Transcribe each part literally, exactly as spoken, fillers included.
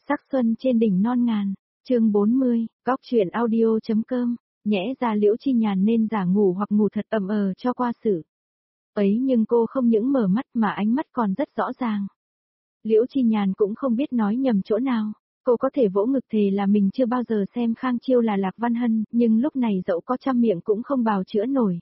Sắc xuân trên đỉnh non ngàn, chương bốn mươi, góc truyện audio.com, nhẽ ra Liễu Chi Nhàn nên giả ngủ hoặc ngủ thật ầm ờ cho qua sự. Ấy nhưng cô không những mở mắt mà ánh mắt còn rất rõ ràng. Liễu Chi Nhàn cũng không biết nói nhầm chỗ nào, cô có thể vỗ ngực thề là mình chưa bao giờ xem Khang Chiêu là Lạc Văn Hân, nhưng lúc này dẫu có trăm miệng cũng không bào chữa nổi.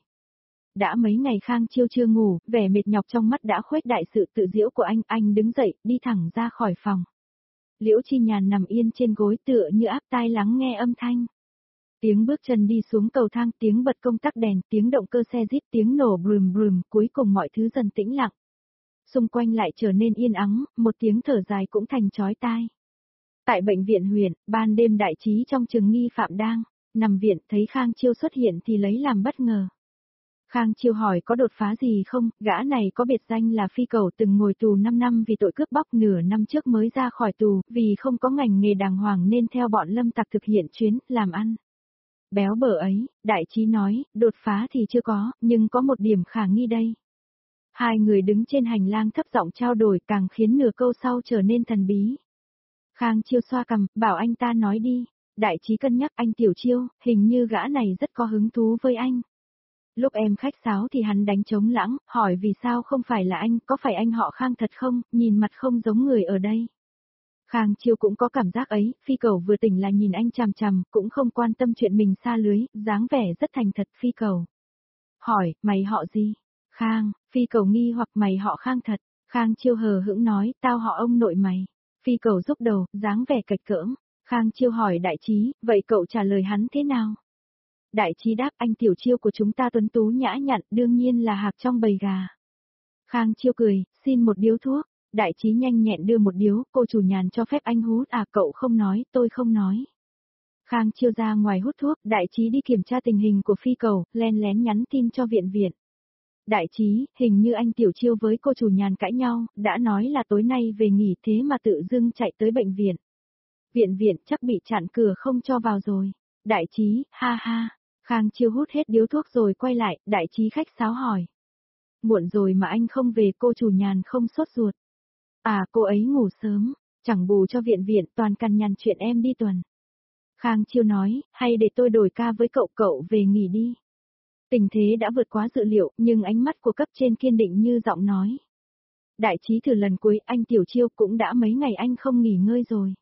Đã mấy ngày Khang Chiêu chưa ngủ, vẻ mệt nhọc trong mắt đã khuếch đại sự tự giễu của anh, anh đứng dậy, đi thẳng ra khỏi phòng. Liễu Chi Nhàn nằm yên trên gối tựa như áp tai lắng nghe âm thanh. Tiếng bước chân đi xuống cầu thang, tiếng bật công tắc đèn, tiếng động cơ xe rít, tiếng nổ brùm brùm, cuối cùng mọi thứ dần tĩnh lặng. Xung quanh lại trở nên yên ắng, một tiếng thở dài cũng thành chói tai. Tại bệnh viện huyện, ban đêm Đại Trí trong trường nghi phạm đang nằm viện, thấy Khang Chiêu xuất hiện thì lấy làm bất ngờ. Khang Chiêu hỏi có đột phá gì không, gã này có biệt danh là Phi Cẩu, từng ngồi tù năm năm vì tội cướp bóc, nửa năm trước mới ra khỏi tù, vì không có ngành nghề đàng hoàng nên theo bọn lâm tặc thực hiện chuyến, làm ăn. Béo bở ấy, Đại Trí nói, đột phá thì chưa có, nhưng có một điểm khả nghi đây. Hai người đứng trên hành lang thấp giọng trao đổi càng khiến nửa câu sau trở nên thần bí. Khang Chiêu xoa cằm, bảo anh ta nói đi. Đại Trí cân nhắc, anh Tiểu Chiêu, hình như gã này rất có hứng thú với anh. Lúc em khách sáo thì hắn đánh trống lãng, hỏi vì sao không phải là anh, có phải anh họ Khang thật không, nhìn mặt không giống người ở đây. Khang Chiêu cũng có cảm giác ấy, Phi Cẩu vừa tỉnh là nhìn anh chằm chằm, cũng không quan tâm chuyện mình xa lưới, dáng vẻ rất thành thật. Phi Cẩu hỏi, mày họ gì? Khang. Phi Cẩu nghi hoặc, mày họ Khang thật. Khang Chiêu hờ hững nói, tao họ ông nội mày. Phi Cẩu rúc đầu, dáng vẻ cạch cỡm. Khang Chiêu hỏi Đại Trí, vậy cậu trả lời hắn thế nào? Đại Trí đáp, anh Tiểu Chiêu của chúng ta tuấn tú nhã nhặn, đương nhiên là hạc trong bầy gà. Khang Chiêu cười, xin một điếu thuốc. Đại Trí nhanh nhẹn đưa một điếu, cô chủ Nhàn cho phép anh hút à, cậu không nói, tôi không nói. Khang Chiêu ra ngoài hút thuốc, Đại Trí đi kiểm tra tình hình của Phi Cẩu, len lén nhắn tin cho viện viện. Đại Trí, hình như anh Tiểu Chiêu với cô chủ Nhàn cãi nhau, đã nói là tối nay về nghỉ thế mà tự dưng chạy tới bệnh viện. Viện viện chắc bị chặn cửa không cho vào rồi. Đại Trí, ha ha. Khang Chiêu hút hết điếu thuốc rồi quay lại, Đại Trí khách sáo hỏi. Muộn rồi mà anh không về, cô chủ Nhàn không sốt ruột. À, cô ấy ngủ sớm, chẳng bù cho viện viện, toàn cằn nhằn chuyện em đi tuần. Khang Chiêu nói, hay để tôi đổi ca với cậu, cậu về nghỉ đi. Tình thế đã vượt quá dự liệu, nhưng ánh mắt của cấp trên kiên định như giọng nói. Đại Trí thử lần cuối, anh Tiểu Chiêu, cũng đã mấy ngày anh không nghỉ ngơi rồi.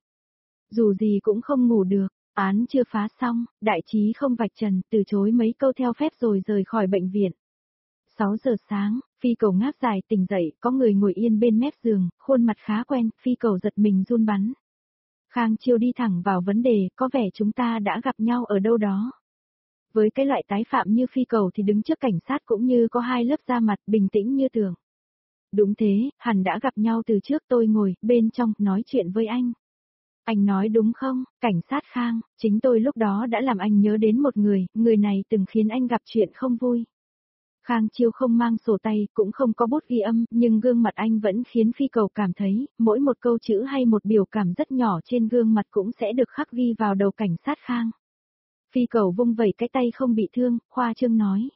Dù gì cũng không ngủ được, án chưa phá xong, Đại Trí không vạch trần, từ chối mấy câu theo phép rồi rời khỏi bệnh viện. sáu giờ sáng, Phi Cẩu ngáp dài tỉnh dậy, có người ngồi yên bên mép giường, khuôn mặt khá quen, Phi Cẩu giật mình run bắn. Khang Chiêu đi thẳng vào vấn đề, có vẻ chúng ta đã gặp nhau ở đâu đó. Với cái loại tái phạm như Phi Cẩu thì đứng trước cảnh sát cũng như có hai lớp da mặt, bình tĩnh như thường. Đúng thế, hẳn đã gặp nhau từ trước, tôi ngồi bên trong, nói chuyện với anh. Anh nói đúng không, cảnh sát Khang, chính tôi lúc đó đã làm anh nhớ đến một người, người này từng khiến anh gặp chuyện không vui. Khang Chiêu không mang sổ tay, cũng không có bút ghi âm, nhưng gương mặt anh vẫn khiến Phi Cẩu cảm thấy, mỗi một câu chữ hay một biểu cảm rất nhỏ trên gương mặt cũng sẽ được khắc ghi vào đầu cảnh sát Khang. Phi Cẩu vung vẩy cái tay không bị thương, khoa trương nói.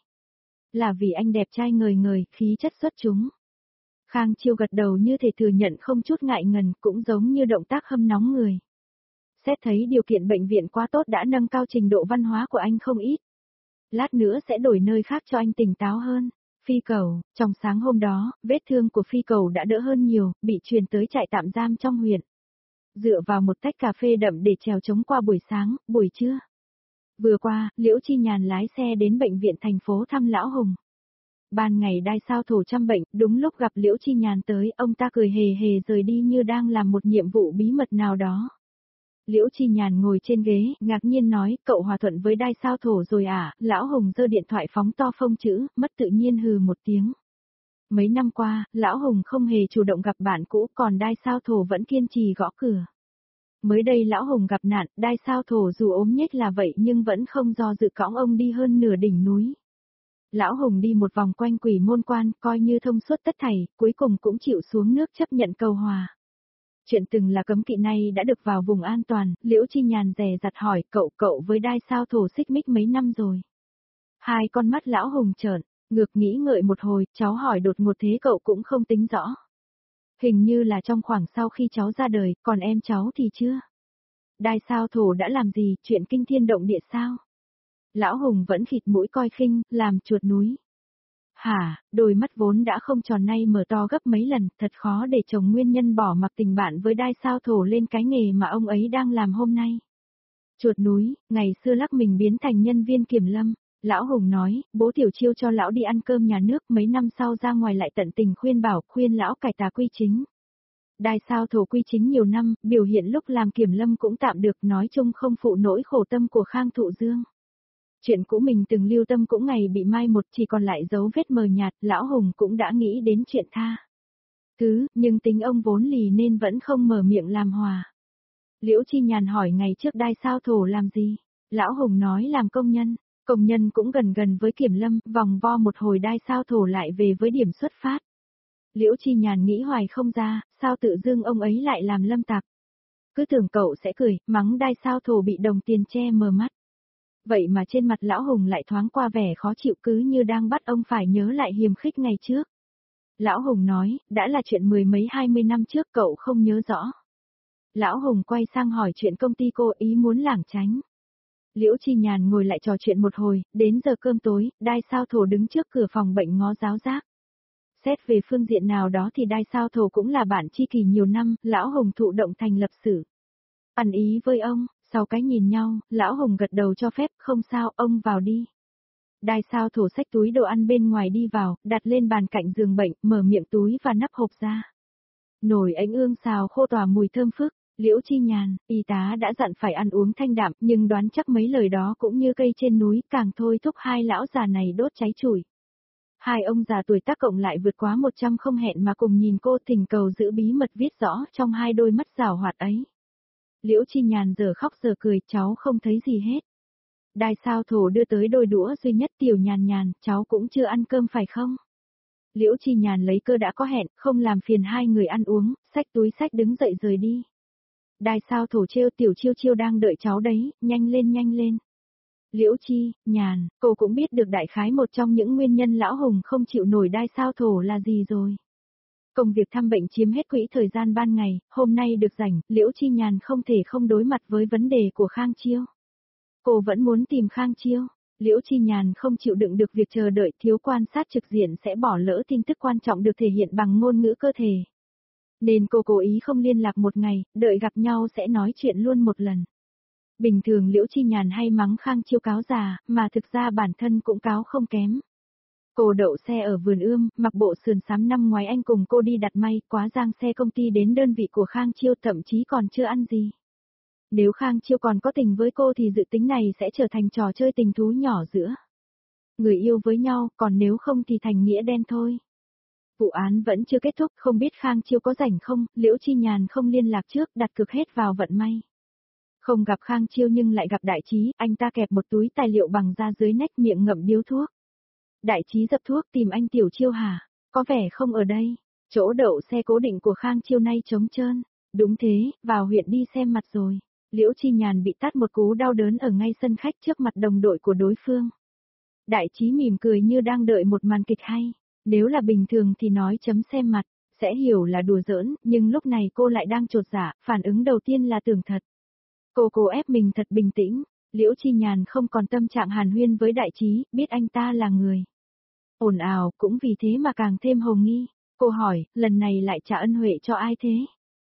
Là vì anh đẹp trai ngời ngời, khí chất xuất chúng. Khang Chiêu gật đầu như thể thừa nhận không chút ngại ngần, cũng giống như động tác hâm nóng người. Xét thấy điều kiện bệnh viện quá tốt đã nâng cao trình độ văn hóa của anh không ít. Lát nữa sẽ đổi nơi khác cho anh tỉnh táo hơn. Phi Cẩu, trong sáng hôm đó, vết thương của Phi Cẩu đã đỡ hơn nhiều, bị truyền tới trại tạm giam trong huyện. Dựa vào một tách cà phê đậm để trèo chống qua buổi sáng, buổi trưa. Vừa qua, Liễu Chi Nhàn lái xe đến bệnh viện thành phố thăm Lão Hùng. Ban ngày đai sao thổ chăm bệnh, đúng lúc gặp Liễu Chi Nhàn tới, ông ta cười hề hề rời đi như đang làm một nhiệm vụ bí mật nào đó. Liễu Chi Nhàn ngồi trên ghế, ngạc nhiên nói, cậu hòa thuận với đai sao thổ rồi à, Lão Hùng giơ điện thoại phóng to phông chữ, mất tự nhiên hừ một tiếng. Mấy năm qua, Lão Hùng không hề chủ động gặp bạn cũ, còn đai sao thổ vẫn kiên trì gõ cửa. Mới đây Lão Hùng gặp nạn, đai sao thổ dù ốm nhếch là vậy nhưng vẫn không do dự cõng ông đi hơn nửa đỉnh núi. Lão Hùng đi một vòng quanh Quỷ Môn Quan, coi như thông suốt tất thảy, cuối cùng cũng chịu xuống nước chấp nhận cầu hòa. Chuyện từng là cấm kỵ nay đã được vào vùng an toàn, Liễu Chi Nhàn dè dặt hỏi, cậu cậu với đai sao thổ xích mích mấy năm rồi. Hai con mắt Lão Hùng trợn, ngược nghĩ ngợi một hồi, cháu hỏi đột ngột thế cậu cũng không tính rõ. Hình như là trong khoảng sau khi cháu ra đời, còn em cháu thì chưa. Đai sao thổ đã làm gì, chuyện kinh thiên động địa sao? Lão Hùng vẫn khịt mũi coi khinh, làm chuột núi. Hả, đôi mắt vốn đã không tròn nay mở to gấp mấy lần, thật khó để chồng nguyên nhân bỏ mặc tình bạn với đai sao thổ lên cái nghề mà ông ấy đang làm hôm nay. Chuột núi, ngày xưa lắc mình biến thành nhân viên kiểm lâm. Lão Hùng nói, bố Tiểu Chiêu cho lão đi ăn cơm nhà nước, mấy năm sau ra ngoài lại tận tình khuyên bảo, khuyên lão cải tà quy chính. Đai sao thổ quy chính nhiều năm, biểu hiện lúc làm kiểm lâm cũng tạm được, nói chung không phụ nỗi khổ tâm của Khang Thụ Dương. Chuyện cũ mình từng lưu tâm cũng ngày bị mai một, chỉ còn lại dấu vết mờ nhạt, Lão Hùng cũng đã nghĩ đến chuyện tha thứ, nhưng tính ông vốn lì nên vẫn không mở miệng làm hòa. Liễu Chi Nhàn hỏi ngày trước đai sao thổ làm gì? Lão Hùng nói làm công nhân, công nhân cũng gần gần với kiểm lâm, vòng vo một hồi đai sao thổ lại về với điểm xuất phát. Liễu Chi Nhàn nghĩ hoài không ra, sao tự dưng ông ấy lại làm lâm tặc. Cứ tưởng cậu sẽ cười, mắng đai sao thổ bị đồng tiền che mờ mắt. Vậy mà trên mặt Lão Hùng lại thoáng qua vẻ khó chịu, cứ như đang bắt ông phải nhớ lại hiềm khích ngày trước. Lão Hùng nói, đã là chuyện mười mấy hai mươi năm trước cậu không nhớ rõ. Lão Hùng quay sang hỏi chuyện công ty cô, ý muốn lảng tránh. Liễu Chi Nhàn ngồi lại trò chuyện một hồi, đến giờ cơm tối, đai sao thổ đứng trước cửa phòng bệnh ngó giáo giác. Xét về phương diện nào đó thì đai sao thổ cũng là bạn tri kỷ nhiều năm, Lão Hùng thụ động thành lập sử. Ăn ý với ông, sau cái nhìn nhau, Lão Hùng gật đầu cho phép, không sao, ông vào đi. Đai sao thổ xách túi đồ ăn bên ngoài đi vào, đặt lên bàn cạnh giường bệnh, mở miệng túi và nắp hộp ra. Nồi ánh ương xào khô tỏa mùi thơm phức. Liễu Chi Nhàn, y tá đã dặn phải ăn uống thanh đạm, nhưng đoán chắc mấy lời đó cũng như cây trên núi, càng thôi thúc hai lão già này đốt cháy chùi. Hai ông già tuổi tác cộng lại vượt quá một trăm không hẹn mà cùng nhìn cô, thỉnh cầu giữ bí mật viết rõ trong hai đôi mắt rảo hoạt ấy. Liễu Chi Nhàn giờ khóc giờ cười, cháu không thấy gì hết. Đai sao thổ đưa tới đôi đũa duy nhất. Tiểu Nhàn Nhàn, cháu cũng chưa ăn cơm phải không? Liễu Chi Nhàn lấy cơ đã có hẹn, không làm phiền hai người ăn uống, xách túi xách đứng dậy rời đi. Đai sao thổ trêu, Tiểu Chiêu Chiêu đang đợi cháu đấy, nhanh lên nhanh lên. Liễu Chi Nhàn, cô cũng biết được đại khái một trong những nguyên nhân Lão Hùng không chịu nổi đai sao thổ là gì rồi. Công việc thăm bệnh chiếm hết quỹ thời gian ban ngày, hôm nay được rảnh, Liễu Chi Nhàn không thể không đối mặt với vấn đề của Khang Chiêu. Cô vẫn muốn tìm Khang Chiêu. Liễu Chi Nhàn không chịu đựng được việc chờ đợi, thiếu quan sát trực diện sẽ bỏ lỡ tin tức quan trọng được thể hiện bằng ngôn ngữ cơ thể. Nên cô cố ý không liên lạc một ngày, đợi gặp nhau sẽ nói chuyện luôn một lần. Bình thường Liễu Chi Nhàn hay mắng Khang Chiêu cáo già, mà thực ra bản thân cũng cáo không kém. Cô đậu xe ở vườn ươm, mặc bộ sườn xám, năm ngoái anh cùng cô đi đặt may, quá giang xe công ty đến đơn vị của Khang Chiêu, thậm chí còn chưa ăn gì. Nếu Khang Chiêu còn có tình với cô thì dự tính này sẽ trở thành trò chơi tình thú nhỏ giữa người yêu với nhau, còn nếu không thì thành nghĩa đen thôi. Vụ án vẫn chưa kết thúc, không biết Khang Chiêu có rảnh không, Liễu Chi Nhàn không liên lạc trước, đặt cược hết vào vận may. Không gặp Khang Chiêu nhưng lại gặp Đại Trí, anh ta kẹp một túi tài liệu bằng da dưới nách, miệng ngậm điếu thuốc. Đại Trí dập thuốc, tìm anh Tiểu Chiêu hả? Có vẻ không ở đây. Chỗ đậu xe cố định của Khang Chiêu nay trống trơn. Đúng thế, vào huyện đi xem mặt rồi. Liễu Chi Nhàn bị tát một cú đau đớn ở ngay sân khách trước mặt đồng đội của đối phương. Đại Trí mỉm cười như đang đợi một màn kịch hay. Nếu là bình thường thì nói chấm xem mặt, sẽ hiểu là đùa giỡn, nhưng lúc này cô lại đang chột dạ, phản ứng đầu tiên là tưởng thật. Cô cố ép mình thật bình tĩnh. Liễu Chi Nhàn không còn tâm trạng hàn huyên với Đại Trí, biết anh ta là người ồn ào, cũng vì thế mà càng thêm hồ nghi. Cô hỏi, lần này lại trả ân huệ cho ai thế?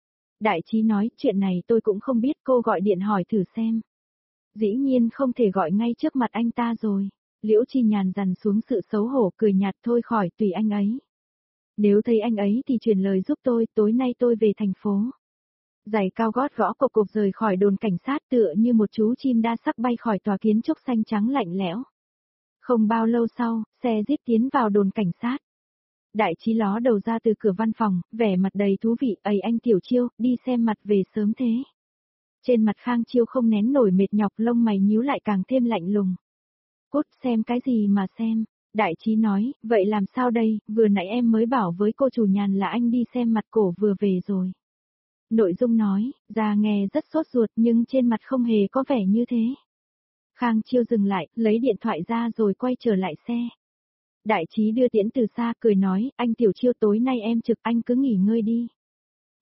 Đại Trí nói, chuyện này tôi cũng không biết, cô gọi điện hỏi thử xem. Dĩ nhiên không thể gọi ngay trước mặt anh ta rồi. Liễu Chi Nhàn dằn xuống sự xấu hổ, cười nhạt, thôi khỏi, tùy anh ấy. Nếu thấy anh ấy thì truyền lời giúp tôi, tối nay tôi về thành phố. Giày cao gót gõ cộc cộc rời khỏi đồn cảnh sát, tựa như một chú chim đa sắc bay khỏi tòa kiến trúc xanh trắng lạnh lẽo. Không bao lâu sau, xe jeep tiến vào đồn cảnh sát. Đại Trí ló đầu ra từ cửa văn phòng, vẻ mặt đầy thú vị, "Ây anh Tiểu Chiêu, đi xem mặt về sớm thế." Trên mặt Khang Chiêu không nén nổi mệt nhọc, lông mày nhíu lại càng thêm lạnh lùng. "Cút, xem cái gì mà xem?" Đại Trí nói, "Vậy làm sao đây, vừa nãy em mới bảo với cô chủ Nhàn là anh đi xem mặt cổ vừa về rồi." Nội dung nói, ra nghe rất sốt ruột nhưng trên mặt không hề có vẻ như thế. Khang Chiêu dừng lại, lấy điện thoại ra rồi quay trở lại xe. Đại Trí đưa tiễn từ xa, cười nói, "Anh Tiểu Chiêu, tối nay em trực, anh cứ nghỉ ngơi đi."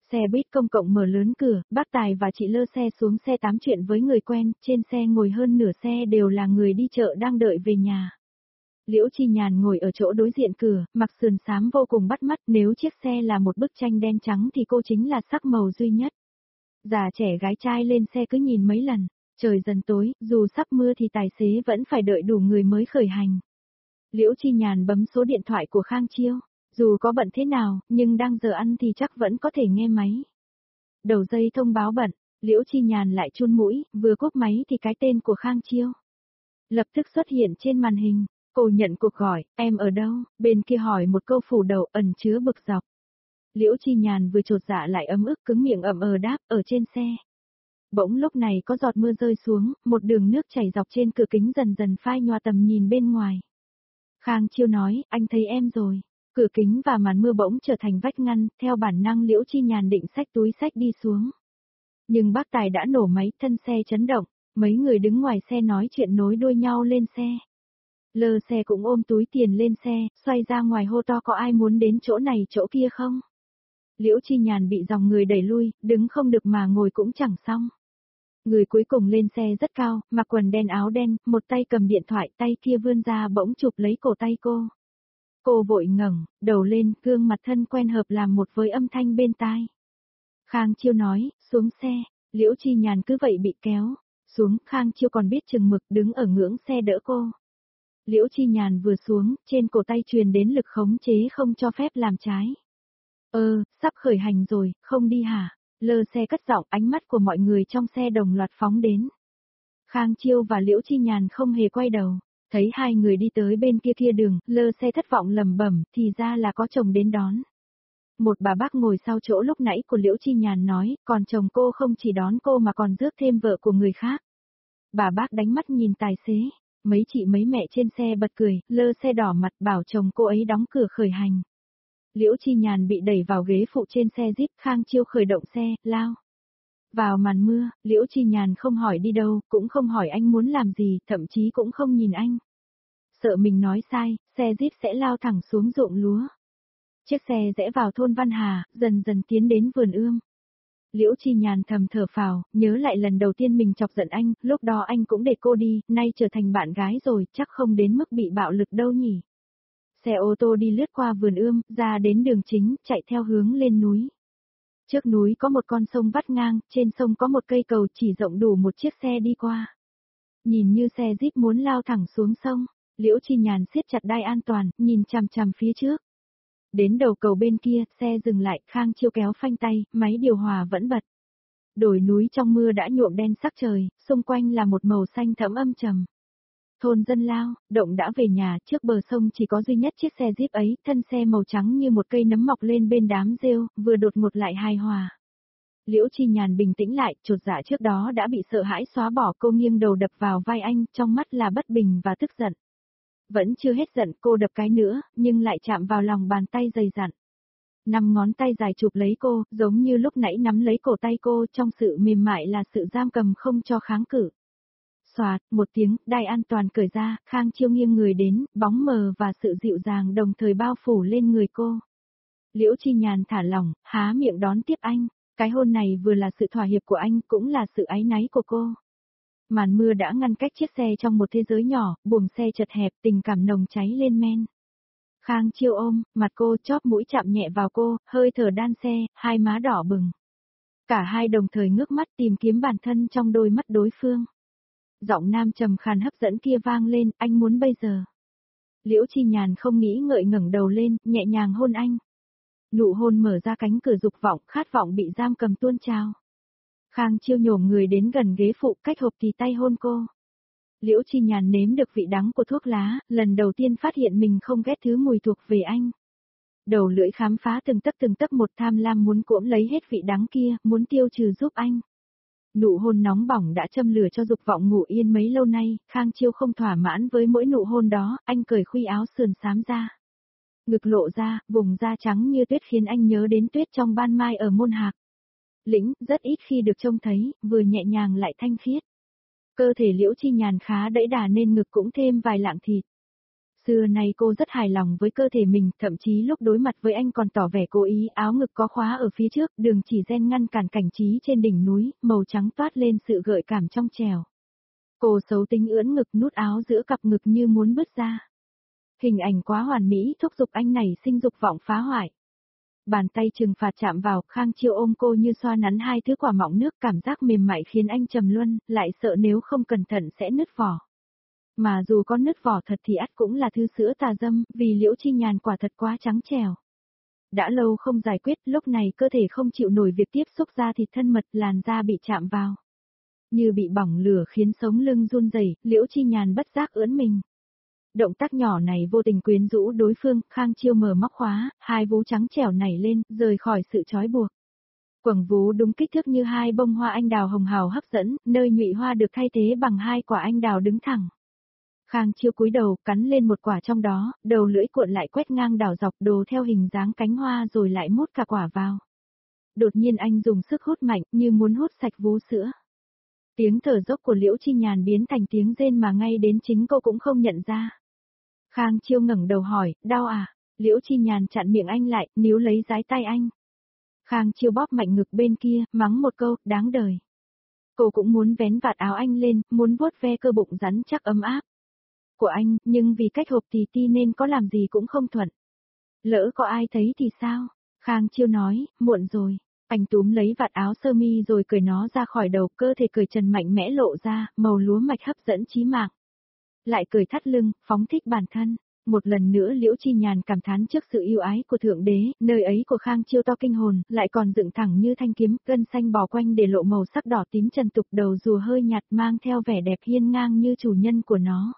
Xe buýt công cộng mở lớn cửa, bác Tài và chị Lơ xe xuống xe tám chuyện với người quen, trên xe ngồi hơn nửa xe đều là người đi chợ đang đợi về nhà. Liễu Chi Nhàn ngồi ở chỗ đối diện cửa, mặc sườn xám vô cùng bắt mắt, nếu chiếc xe là một bức tranh đen trắng thì cô chính là sắc màu duy nhất. Già trẻ gái trai lên xe cứ nhìn mấy lần, trời dần tối, dù sắp mưa thì tài xế vẫn phải đợi đủ người mới khởi hành. Liễu Chi Nhàn bấm số điện thoại của Khang Chiêu, dù có bận thế nào, nhưng đang giờ ăn thì chắc vẫn có thể nghe máy. Đầu dây thông báo bận, Liễu Chi Nhàn lại chun mũi, vừa cúp máy thì cái tên của Khang Chiêu lập tức xuất hiện trên màn hình. Cô nhận cuộc gọi, em ở đâu, bên kia hỏi một câu phủ đầu ẩn chứa bực dọc. Liễu Chi Nhàn vừa chột dạ lại ấm ức cứng miệng ậm ờ đáp, ở trên xe. Bỗng lúc này có giọt mưa rơi xuống, một đường nước chảy dọc trên cửa kính dần dần phai nhòa tầm nhìn bên ngoài. Khang Chiêu nói, anh thấy em rồi. Cửa kính và màn mưa bỗng trở thành vách ngăn, theo bản năng Liễu Chi Nhàn định xách túi xách đi xuống. Nhưng bác Tài đã nổ máy, thân xe chấn động, mấy người đứng ngoài xe nói chuyện nối đuôi nhau lên xe. Lơ xe cũng ôm túi tiền lên xe, xoay ra ngoài hô to có ai muốn đến chỗ này chỗ kia không? Liễu Chi Nhàn bị dòng người đẩy lui, đứng không được mà ngồi cũng chẳng xong. Người cuối cùng lên xe rất cao, mặc quần đen áo đen, một tay cầm điện thoại, tay kia vươn ra bỗng chụp lấy cổ tay cô. Cô vội ngẩng, đầu lên, gương mặt thân quen hợp làm một với âm thanh bên tai. Khang Chiêu nói, xuống xe, Liễu Chi Nhàn cứ vậy bị kéo. Xuống, Khang Chiêu còn biết chừng mực đứng ở ngưỡng xe đỡ cô. Liễu Chi Nhàn vừa xuống, trên cổ tay truyền đến lực khống chế không cho phép làm trái. Ơ, sắp khởi hành rồi, không đi hả? Lơ xe cất giọng, ánh mắt của mọi người trong xe đồng loạt phóng đến. Khang Chiêu và Liễu Chi Nhàn không hề quay đầu, thấy hai người đi tới bên kia kia đường, lơ xe thất vọng lầm bẩm, thì ra là có chồng đến đón. Một bà bác ngồi sau chỗ lúc nãy của Liễu Chi Nhàn nói, còn chồng cô không chỉ đón cô mà còn rước thêm vợ của người khác. Bà bác đánh mắt nhìn tài xế. Mấy chị mấy mẹ trên xe bật cười, lơ xe đỏ mặt bảo chồng cô ấy đóng cửa khởi hành. Liễu Chi Nhàn bị đẩy vào ghế phụ trên xe Jeep, Khang Chiêu khởi động xe, lao. Vào màn mưa, Liễu Chi Nhàn không hỏi đi đâu, cũng không hỏi anh muốn làm gì, thậm chí cũng không nhìn anh. Sợ mình nói sai, xe Jeep sẽ lao thẳng xuống ruộng lúa. Chiếc xe rẽ vào thôn Văn Hà, dần dần tiến đến vườn ươm. Liễu Chi Nhàn thầm thở phào, nhớ lại lần đầu tiên mình chọc giận anh, lúc đó anh cũng để cô đi, nay trở thành bạn gái rồi, chắc không đến mức bị bạo lực đâu nhỉ. Xe ô tô đi lướt qua vườn ươm, ra đến đường chính, chạy theo hướng lên núi. Trước núi có một con sông vắt ngang, trên sông có một cây cầu chỉ rộng đủ một chiếc xe đi qua. Nhìn như xe Jeep muốn lao thẳng xuống sông, Liễu Chi Nhàn siết chặt đai an toàn, nhìn chằm chằm phía trước. Đến đầu cầu bên kia, xe dừng lại, Khang Chiêu kéo phanh tay, máy điều hòa vẫn bật. Đồi núi trong mưa đã nhuộm đen sắc trời, xung quanh là một màu xanh thẫm âm trầm. Thôn dân lao, động đã về nhà, trước bờ sông chỉ có duy nhất chiếc xe Jeep ấy, thân xe màu trắng như một cây nấm mọc lên bên đám rêu, vừa đột ngột lại hài hòa. Liễu Chi Nhàn bình tĩnh lại, chột dạ trước đó đã bị sợ hãi xóa bỏ, cô nghiêng đầu đập vào vai anh, trong mắt là bất bình và tức giận. Vẫn chưa hết giận, cô đập cái nữa, nhưng lại chạm vào lòng bàn tay dày dặn. Năm ngón tay dài chụp lấy cô, giống như lúc nãy nắm lấy cổ tay cô, trong sự mềm mại là sự giam cầm không cho kháng cự. Xoạt, một tiếng, đai an toàn cởi ra, Khang Chiêu nghiêng người đến, bóng mờ và sự dịu dàng đồng thời bao phủ lên người cô. Liễu Chi Nhàn thả lỏng, há miệng đón tiếp anh, cái hôn này vừa là sự thỏa hiệp của anh, cũng là sự áy náy của cô. Màn mưa đã ngăn cách chiếc xe trong một thế giới nhỏ, buồng xe chật hẹp, tình cảm nồng cháy lên men. Khang Chiêu ôm, mặt cô chóp mũi chạm nhẹ vào cô, hơi thở đan xe, hai má đỏ bừng. Cả hai đồng thời ngước mắt tìm kiếm bản thân trong đôi mắt đối phương. Giọng nam trầm khàn hấp dẫn kia vang lên, anh muốn bây giờ. Liễu Chi Nhàn không nghĩ ngợi ngẩng đầu lên, nhẹ nhàng hôn anh. Nụ hôn mở ra cánh cửa dục vọng, khát vọng bị giam cầm tuôn trào. Khang Chiêu nhổm người đến gần ghế phụ, cách hộp thì tay hôn cô. Liễu Chi Nhàn nếm được vị đắng của thuốc lá, lần đầu tiên phát hiện mình không ghét thứ mùi thuộc về anh. Đầu lưỡi khám phá từng tấc từng tấc một, tham lam muốn cuỗm lấy hết vị đắng kia, muốn tiêu trừ giúp anh. Nụ hôn nóng bỏng đã châm lửa cho dục vọng ngủ yên mấy lâu nay, Khang Chiêu không thỏa mãn với mỗi nụ hôn đó, anh cởi khuy áo sườn xám ra. Ngực lộ ra, vùng da trắng như tuyết khiến anh nhớ đến tuyết trong ban mai ở Môn Hạc. Lĩnh, rất ít khi được trông thấy, vừa nhẹ nhàng lại thanh khiết. Cơ thể Liễu Chi Nhàn khá đẫy đà nên ngực cũng thêm vài lạng thịt. Xưa nay cô rất hài lòng với cơ thể mình, thậm chí lúc đối mặt với anh còn tỏ vẻ cố ý, áo ngực có khóa ở phía trước, đường chỉ ren ngăn cản cảnh trí trên đỉnh núi, màu trắng toát lên sự gợi cảm trong trẻo. Cô xấu tính ưỡn ngực nút áo giữa cặp ngực như muốn bứt ra. Hình ảnh quá hoàn mỹ thúc giục anh nảy sinh dục vọng phá hoại. Bàn tay trừng phạt chạm vào, Khang Chiêu ôm cô như xoa nắn hai thứ quả mọng nước, cảm giác mềm mại khiến anh trầm luân, lại sợ nếu không cẩn thận sẽ nứt vỏ. Mà dù có nứt vỏ thật thì ắt cũng là thứ sữa tà dâm, vì Liễu Chi Nhàn quả thật quá trắng trẻo. Đã lâu không giải quyết, lúc này cơ thể không chịu nổi việc tiếp xúc da thịt thân mật, làn da bị chạm vào. Như bị bỏng lửa khiến sống lưng run rẩy, Liễu Chi Nhàn bất giác ưỡn mình. Động tác nhỏ này vô tình quyến rũ đối phương, Khang Chiêu mở móc khóa, hai vú trắng trẻo nảy lên, rời khỏi sự trói buộc. Quầng vú đúng kích thước như hai bông hoa anh đào hồng hào hấp dẫn, nơi nhụy hoa được thay thế bằng hai quả anh đào đứng thẳng. Khang Chiêu cúi đầu, cắn lên một quả trong đó, đầu lưỡi cuộn lại quét ngang đảo dọc đồ theo hình dáng cánh hoa rồi lại mút cả quả vào. Đột nhiên anh dùng sức hút mạnh, như muốn hút sạch vú sữa. Tiếng thở dốc của Liễu Chi Nhàn biến thành tiếng rên mà ngay đến chính cô cũng không nhận ra. Khang Chiêu ngẩng đầu hỏi, đau à? Liễu Chi Nhàn chặn miệng anh lại, níu lấy dái tay anh. Khang Chiêu bóp mạnh ngực bên kia, mắng một câu, đáng đời. Cô cũng muốn vén vạt áo anh lên, muốn vuốt ve cơ bụng rắn chắc ấm áp của anh, nhưng vì cách hộp tì ti nên có làm gì cũng không thuận. Lỡ có ai thấy thì sao? Khang Chiêu nói, muộn rồi. Anh túm lấy vạt áo sơ mi rồi cởi nó ra khỏi đầu, cơ thể cởi trần mạnh mẽ lộ ra, màu lúa mạch hấp dẫn chí mạng. Lại cởi thắt lưng, phóng thích bản thân. Một lần nữa Liễu Chi Nhàn cảm thán trước sự yêu ái của Thượng Đế, nơi ấy của Khang Chiêu to kinh hồn, lại còn dựng thẳng như thanh kiếm, gân xanh bò quanh để lộ màu sắc đỏ tím trần tục, đầu rùa hơi nhạt mang theo vẻ đẹp hiên ngang như chủ nhân của nó.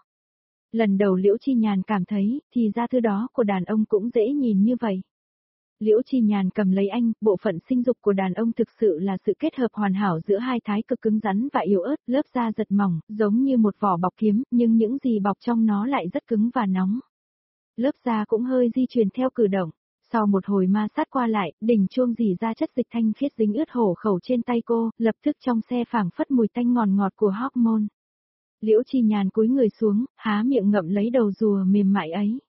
Lần đầu Liễu Chi Nhàn cảm thấy, thì ra thứ đó của đàn ông cũng dễ nhìn như vậy. Liễu Chi Nhàn cầm lấy anh, bộ phận sinh dục của đàn ông thực sự là sự kết hợp hoàn hảo giữa hai thái cực cứng rắn và yếu ớt, lớp da giật mỏng, giống như một vỏ bọc kiếm, nhưng những gì bọc trong nó lại rất cứng và nóng. Lớp da cũng hơi di chuyển theo cử động. Sau một hồi ma sát qua lại, đỉnh chuông rỉ ra chất dịch thanh khiết dính ướt hổ khẩu trên tay cô, lập tức trong xe phảng phất mùi tanh ngọt ngọt của hormone. Liễu Chi Nhàn cúi người xuống, há miệng ngậm lấy đầu rùa mềm mại ấy.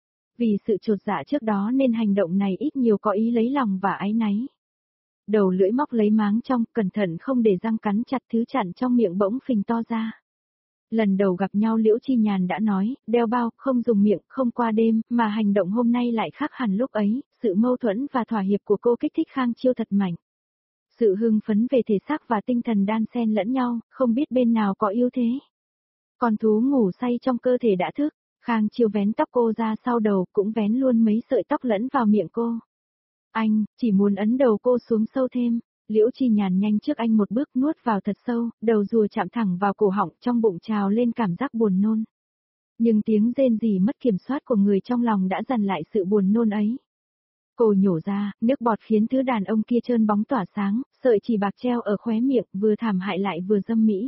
Vì sự chột dạ trước đó nên hành động này ít nhiều có ý lấy lòng và áy náy. Đầu lưỡi móc lấy máng trong, cẩn thận không để răng cắn chặt thứ chặn trong miệng bỗng phình to ra. Lần đầu gặp nhau Liễu Chi Nhàn đã nói, đeo bao, không dùng miệng, không qua đêm, mà hành động hôm nay lại khác hẳn lúc ấy, sự mâu thuẫn và thỏa hiệp của cô kích thích Khang Chiêu thật mạnh. Sự hưng phấn về thể xác và tinh thần đan xen lẫn nhau, không biết bên nào có ưu thế. Con thú ngủ say trong cơ thể đã thức, Khang Chiêu vén tóc cô ra sau đầu, cũng vén luôn mấy sợi tóc lẫn vào miệng cô. Anh, chỉ muốn ấn đầu cô xuống sâu thêm. Liễu Chi Nhàn nhanh trước anh một bước nuốt vào thật sâu, đầu rùa chạm thẳng vào cổ họng, trong bụng trào lên cảm giác buồn nôn. Nhưng tiếng rên rỉ mất kiểm soát của người trong lòng đã dằn lại sự buồn nôn ấy. Cô nhổ ra, nước bọt khiến thứ đàn ông kia trơn bóng tỏa sáng, sợi chỉ bạc treo ở khóe miệng, vừa thảm hại lại vừa dâm mỹ.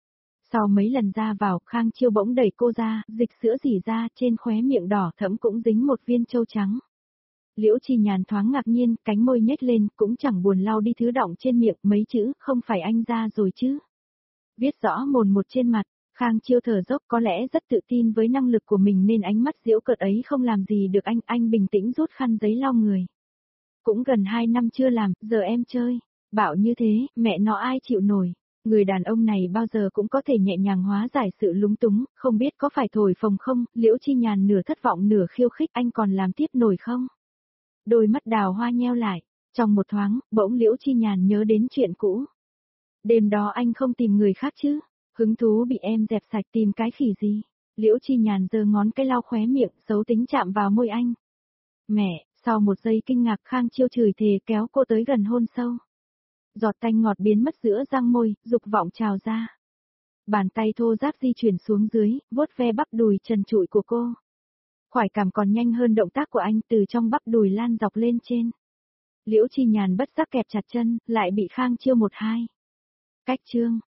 Sau mấy lần ra vào, Khang Chiêu bỗng đẩy cô ra, dịch sữa rỉ ra, trên khóe miệng đỏ thẫm cũng dính một viên châu trắng. Liễu Chi Nhàn thoáng ngạc nhiên, cánh môi nhếch lên, cũng chẳng buồn lau đi thứ đọng trên miệng, mấy chữ, không phải anh ra rồi chứ. Viết rõ mồn một trên mặt, Khang Chiêu thở dốc, có lẽ rất tự tin với năng lực của mình nên ánh mắt giễu cợt ấy không làm gì được anh, anh bình tĩnh rút khăn giấy lau người. Cũng gần hai năm chưa làm, giờ em chơi, bảo như thế, mẹ nó ai chịu nổi. Người đàn ông này bao giờ cũng có thể nhẹ nhàng hóa giải sự lúng túng, không biết có phải thổi phồng không, Liễu Chi Nhàn nửa thất vọng nửa khiêu khích, anh còn làm tiếp nổi không? Đôi mắt đào hoa nheo lại, trong một thoáng, bỗng Liễu Chi Nhàn nhớ đến chuyện cũ. Đêm đó anh không tìm người khác chứ, hứng thú bị em dẹp sạch tìm cái khỉ gì? Liễu Chi Nhàn giơ ngón cái lau khóe miệng, xấu tính chạm vào môi anh. Mẹ, sau một giây kinh ngạc Khang Chiêu chửi thề kéo cô tới gần hôn sâu. Giọt tanh ngọt biến mất giữa răng môi, dục vọng trào ra. Bàn tay thô ráp di chuyển xuống dưới, vuốt ve bắp đùi trần trụi của cô. Khoái cảm còn nhanh hơn động tác của anh, từ trong bắp đùi lan dọc lên trên. Liễu Chi Nhàn bất giác kẹp chặt chân, lại bị Khang Chiêu một hai. Cách chương.